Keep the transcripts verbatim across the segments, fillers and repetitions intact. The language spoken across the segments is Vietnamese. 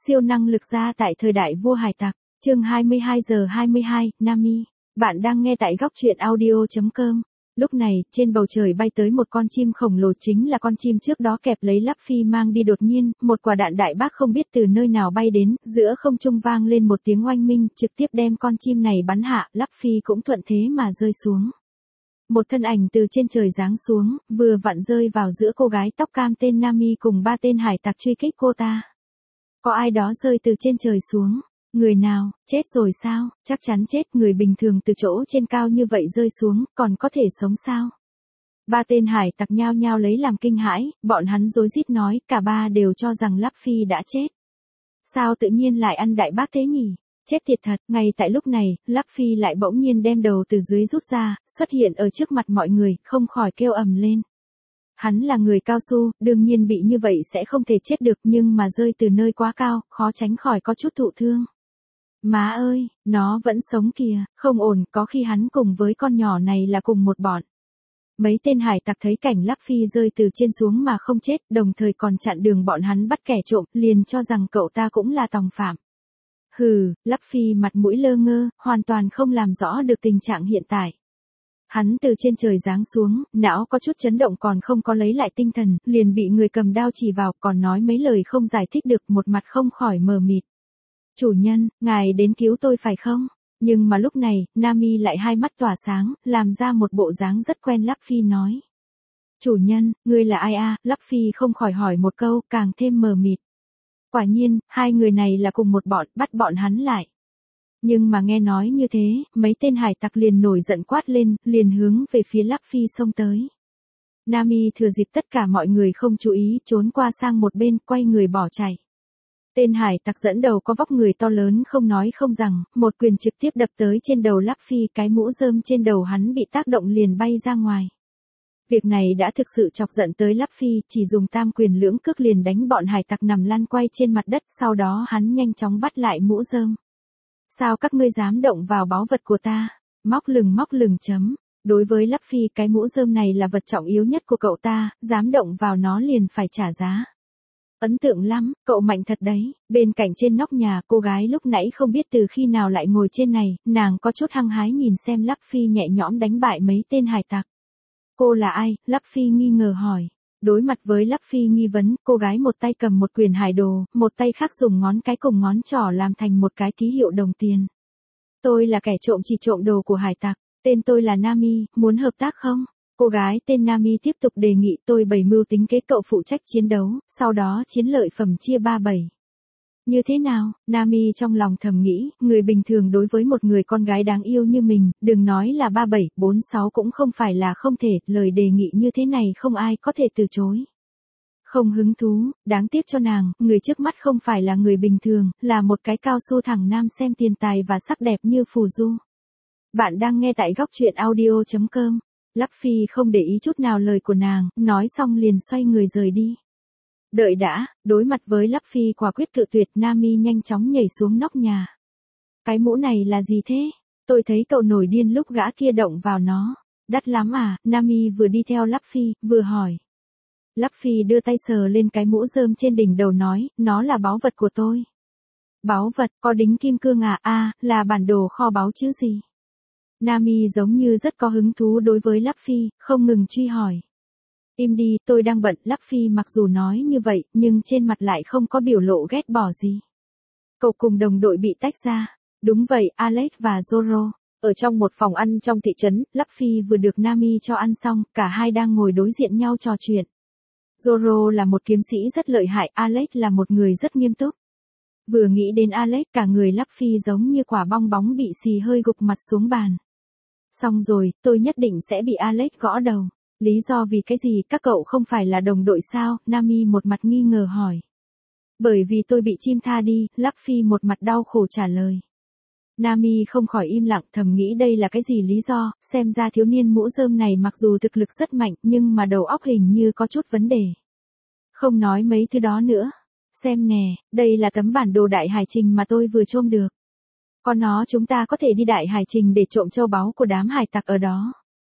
Siêu năng lực gia tại thời đại vua hải tặc, chương hai mươi hai giờ hai mươi hai, Nami. Bạn đang nghe tại góc truyện audio chấm com. Lúc này, trên bầu trời bay tới một con chim khổng lồ, chính là con chim trước đó kẹp lấy Luffy mang đi. Đột nhiên, một quả đạn đại bác không biết từ nơi nào bay đến, giữa không trung vang lên một tiếng oanh minh, trực tiếp đem con chim này bắn hạ, Luffy cũng thuận thế mà rơi xuống. Một thân ảnh từ trên trời giáng xuống, vừa vặn rơi vào giữa cô gái tóc cam tên Nami cùng ba tên hải tặc truy kích cô ta. Có ai đó rơi từ trên trời xuống? Người nào? Chết rồi sao? Chắc chắn chết, người bình thường từ chỗ trên cao như vậy rơi xuống, còn có thể sống sao? Ba tên hải tặc nhao nhao lấy làm kinh hãi, bọn hắn rối rít nói, cả ba đều cho rằng Luffy đã chết. Sao tự nhiên lại ăn đại bác thế nhỉ? Chết tiệt thật. Ngay tại lúc này, Luffy lại bỗng nhiên đem đầu từ dưới rút ra, xuất hiện ở trước mặt mọi người, không khỏi kêu ầm lên. Hắn là người cao su, đương nhiên bị như vậy sẽ không thể chết được, nhưng mà rơi từ nơi quá cao, khó tránh khỏi có chút thụ thương. Má ơi, nó vẫn sống kìa, không ổn, có khi hắn cùng với con nhỏ này là cùng một bọn. Mấy tên hải tặc thấy cảnh Luffy rơi từ trên xuống mà không chết, đồng thời còn chặn đường bọn hắn bắt kẻ trộm, liền cho rằng cậu ta cũng là tòng phạm. Hừ, Luffy mặt mũi lơ ngơ, hoàn toàn không làm rõ được tình trạng hiện tại. Hắn từ trên trời giáng xuống, não có chút chấn động, còn không có lấy lại tinh thần, liền bị người cầm đao chỉ vào, còn nói mấy lời không giải thích được, một mặt không khỏi mờ mịt. Chủ nhân, ngài đến cứu tôi phải không? Nhưng mà lúc này, Nami lại hai mắt tỏa sáng, làm ra một bộ dáng rất quen. Luffy nói. Chủ nhân, ngươi là ai a? Luffy không khỏi hỏi một câu, càng thêm mờ mịt. Quả nhiên, hai người này là cùng một bọn, bắt bọn hắn lại. Nhưng mà nghe nói như thế, mấy tên hải tặc liền nổi giận quát lên, liền hướng về phía Luffy xông tới. Nami thừa dịp tất cả mọi người không chú ý, trốn qua sang một bên, quay người bỏ chạy. Tên hải tặc dẫn đầu có vóc người to lớn không nói không rằng, một quyền trực tiếp đập tới trên đầu Luffy, cái mũ rơm trên đầu hắn bị tác động liền bay ra ngoài. Việc này đã thực sự chọc giận tới Luffy, chỉ dùng tam quyền lưỡng cước liền đánh bọn hải tặc nằm lăn quay trên mặt đất, sau đó hắn nhanh chóng bắt lại mũ rơm. Sao các ngươi dám động vào báu vật của ta? Móc lừng móc lừng chấm. Đối với Luffy, cái mũ rơm này là vật trọng yếu nhất của cậu ta, dám động vào nó liền phải trả giá. Ấn tượng lắm, cậu mạnh thật đấy. Bên cạnh trên nóc nhà, cô gái lúc nãy không biết từ khi nào lại ngồi trên này, nàng có chút hăng hái nhìn xem Luffy nhẹ nhõm đánh bại mấy tên hải tặc. Cô là ai? Luffy nghi ngờ hỏi. Đối mặt với Luffy nghi vấn, cô gái một tay cầm một quyển hải đồ, một tay khác dùng ngón cái cùng ngón trỏ làm thành một cái ký hiệu đồng tiền. Tôi là kẻ trộm chỉ trộm đồ của hải tặc, tên tôi là Nami, muốn hợp tác không? Cô gái tên Nami tiếp tục đề nghị. Tôi bày mưu tính kế, cậu phụ trách chiến đấu, sau đó chiến lợi phẩm chia ba bảy. Như thế nào? Nami trong lòng thầm nghĩ, người bình thường đối với một người con gái đáng yêu như mình, đừng nói là ba bảy, bốn sáu cũng không phải là không thể, lời đề nghị như thế này không ai có thể từ chối. Không hứng thú, đáng tiếc cho nàng, người trước mắt không phải là người bình thường, là một cái cao su thẳng nam xem tiền tài và sắc đẹp như phù du. Bạn đang nghe tại góc truyện audio chấm com. Luffy không để ý chút nào lời của nàng, nói xong liền xoay người rời đi. Đợi đã, đối mặt với Luffy quả quyết cự tuyệt, Nami nhanh chóng nhảy xuống nóc nhà. Cái mũ này là gì thế? Tôi thấy cậu nổi điên lúc gã kia động vào nó. Đắt lắm à? Nami vừa đi theo Luffy, vừa hỏi. Luffy đưa tay sờ lên cái mũ rơm trên đỉnh đầu nói, nó là báu vật của tôi. Báu vật, có đính kim cương à? À, là bản đồ kho báu chứ gì? Nami giống như rất có hứng thú đối với Luffy, không ngừng truy hỏi. Im đi, tôi đang bận. Luffy mặc dù nói như vậy, nhưng trên mặt lại không có biểu lộ ghét bỏ gì. Cậu cùng đồng đội bị tách ra. Đúng vậy, Alex và Zoro. Ở trong một phòng ăn trong thị trấn, Luffy vừa được Nami cho ăn xong, cả hai đang ngồi đối diện nhau trò chuyện. Zoro là một kiếm sĩ rất lợi hại, Alex là một người rất nghiêm túc. Vừa nghĩ đến Alex, cả người Luffy giống như quả bong bóng bị xì hơi gục mặt xuống bàn. Xong rồi, tôi nhất định sẽ bị Alex gõ đầu. Lý do vì cái gì? Các cậu không phải là đồng đội sao? Nami một mặt nghi ngờ hỏi. Bởi vì tôi bị chim tha đi, Luffy một mặt đau khổ trả lời. Nami không khỏi im lặng, thầm nghĩ đây là cái gì lý do, xem ra thiếu niên mũ rơm này mặc dù thực lực rất mạnh, nhưng mà đầu óc hình như có chút vấn đề. Không nói mấy thứ đó nữa. Xem nè, đây là tấm bản đồ đại hải trình mà tôi vừa trông được. Có nó chúng ta có thể đi đại hải trình để trộm châu báu của đám hải tặc ở đó.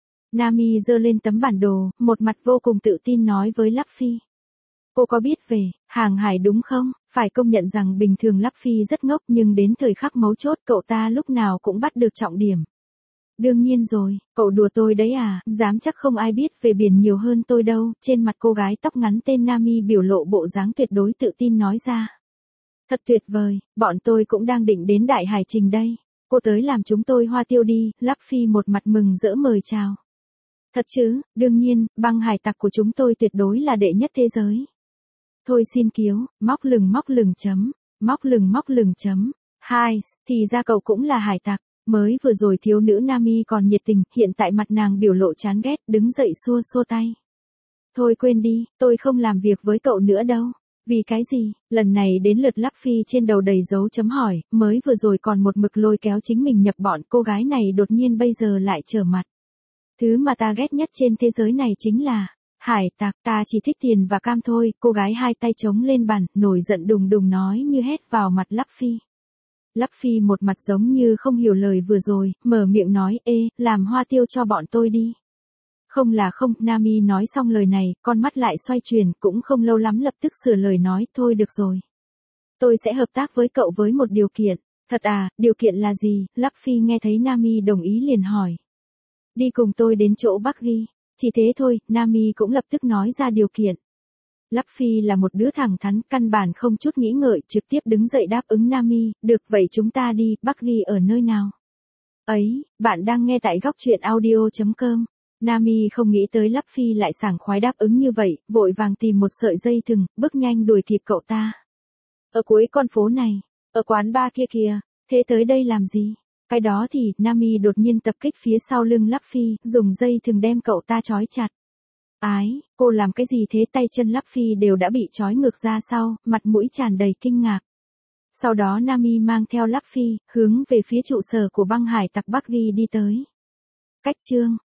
Nami giơ lên tấm bản đồ, một mặt vô cùng tự tin nói với Luffy. Cô có biết về hàng hải đúng không? Phải công nhận rằng bình thường Luffy rất ngốc nhưng đến thời khắc mấu chốt cậu ta lúc nào cũng bắt được trọng điểm. Đương nhiên rồi, cậu đùa tôi đấy à, dám chắc không ai biết về biển nhiều hơn tôi đâu, trên mặt cô gái tóc ngắn tên Nami biểu lộ bộ dáng tuyệt đối tự tin nói ra. Thật tuyệt vời, bọn tôi cũng đang định đến Đại Hải Trình đây. Cô tới làm chúng tôi hoa tiêu đi, Luffy một mặt mừng rỡ mời chào. Thật chứ, đương nhiên, băng hải tặc của chúng tôi tuyệt đối là đệ nhất thế giới. Thôi xin kiếu, móc lừng móc lừng chấm, móc lừng móc lừng chấm. Hai, thì ra cậu cũng là hải tặc. Mới vừa rồi thiếu nữ Nami còn nhiệt tình, hiện tại mặt nàng biểu lộ chán ghét, đứng dậy xua xua tay. Thôi quên đi, tôi không làm việc với cậu nữa đâu. Vì cái gì? Lần này đến lượt Luffy trên đầu đầy dấu chấm hỏi, mới vừa rồi còn một mực lôi kéo chính mình nhập bọn, cô gái này đột nhiên bây giờ lại trở mặt. Thứ mà ta ghét nhất trên thế giới này chính là hải tặc, ta chỉ thích tiền và cam thôi. Cô gái hai tay chống lên bàn, nổi giận đùng đùng nói như hét vào mặt Luffy. Luffy một mặt giống như không hiểu lời vừa rồi, mở miệng nói, ê, làm hoa tiêu cho bọn tôi đi. Không là không, Nami nói xong lời này, con mắt lại xoay chuyển, cũng không lâu lắm lập tức sửa lời nói, thôi được rồi. Tôi sẽ hợp tác với cậu với một điều kiện. Thật à, điều kiện là gì? Luffy nghe thấy Nami đồng ý liền hỏi. Đi cùng tôi đến chỗ Buggy. Chỉ thế thôi, Nami cũng lập tức nói ra điều kiện. Luffy là một đứa thẳng thắn, căn bản không chút nghĩ ngợi, trực tiếp đứng dậy đáp ứng Nami, được vậy chúng ta đi, Buggy ở nơi nào? Ấy, bạn đang nghe tại góc truyện audio chấm com. Nami không nghĩ tới Luffy lại sảng khoái đáp ứng như vậy, vội vàng tìm một sợi dây thừng, bước nhanh đuổi kịp cậu ta. Ở cuối con phố này, ở quán bar kia kìa, thế tới đây làm gì? Cái đó thì, Nami đột nhiên tập kích phía sau lưng Luffy, dùng dây thừng đem cậu ta trói chặt. Ái, cô làm cái gì thế? Tay chân Luffy đều đã bị trói ngược ra sau, mặt mũi tràn đầy kinh ngạc. Sau đó Nami mang theo Luffy, hướng về phía trụ sở của băng hải tặc Buggy đi tới. Cách chương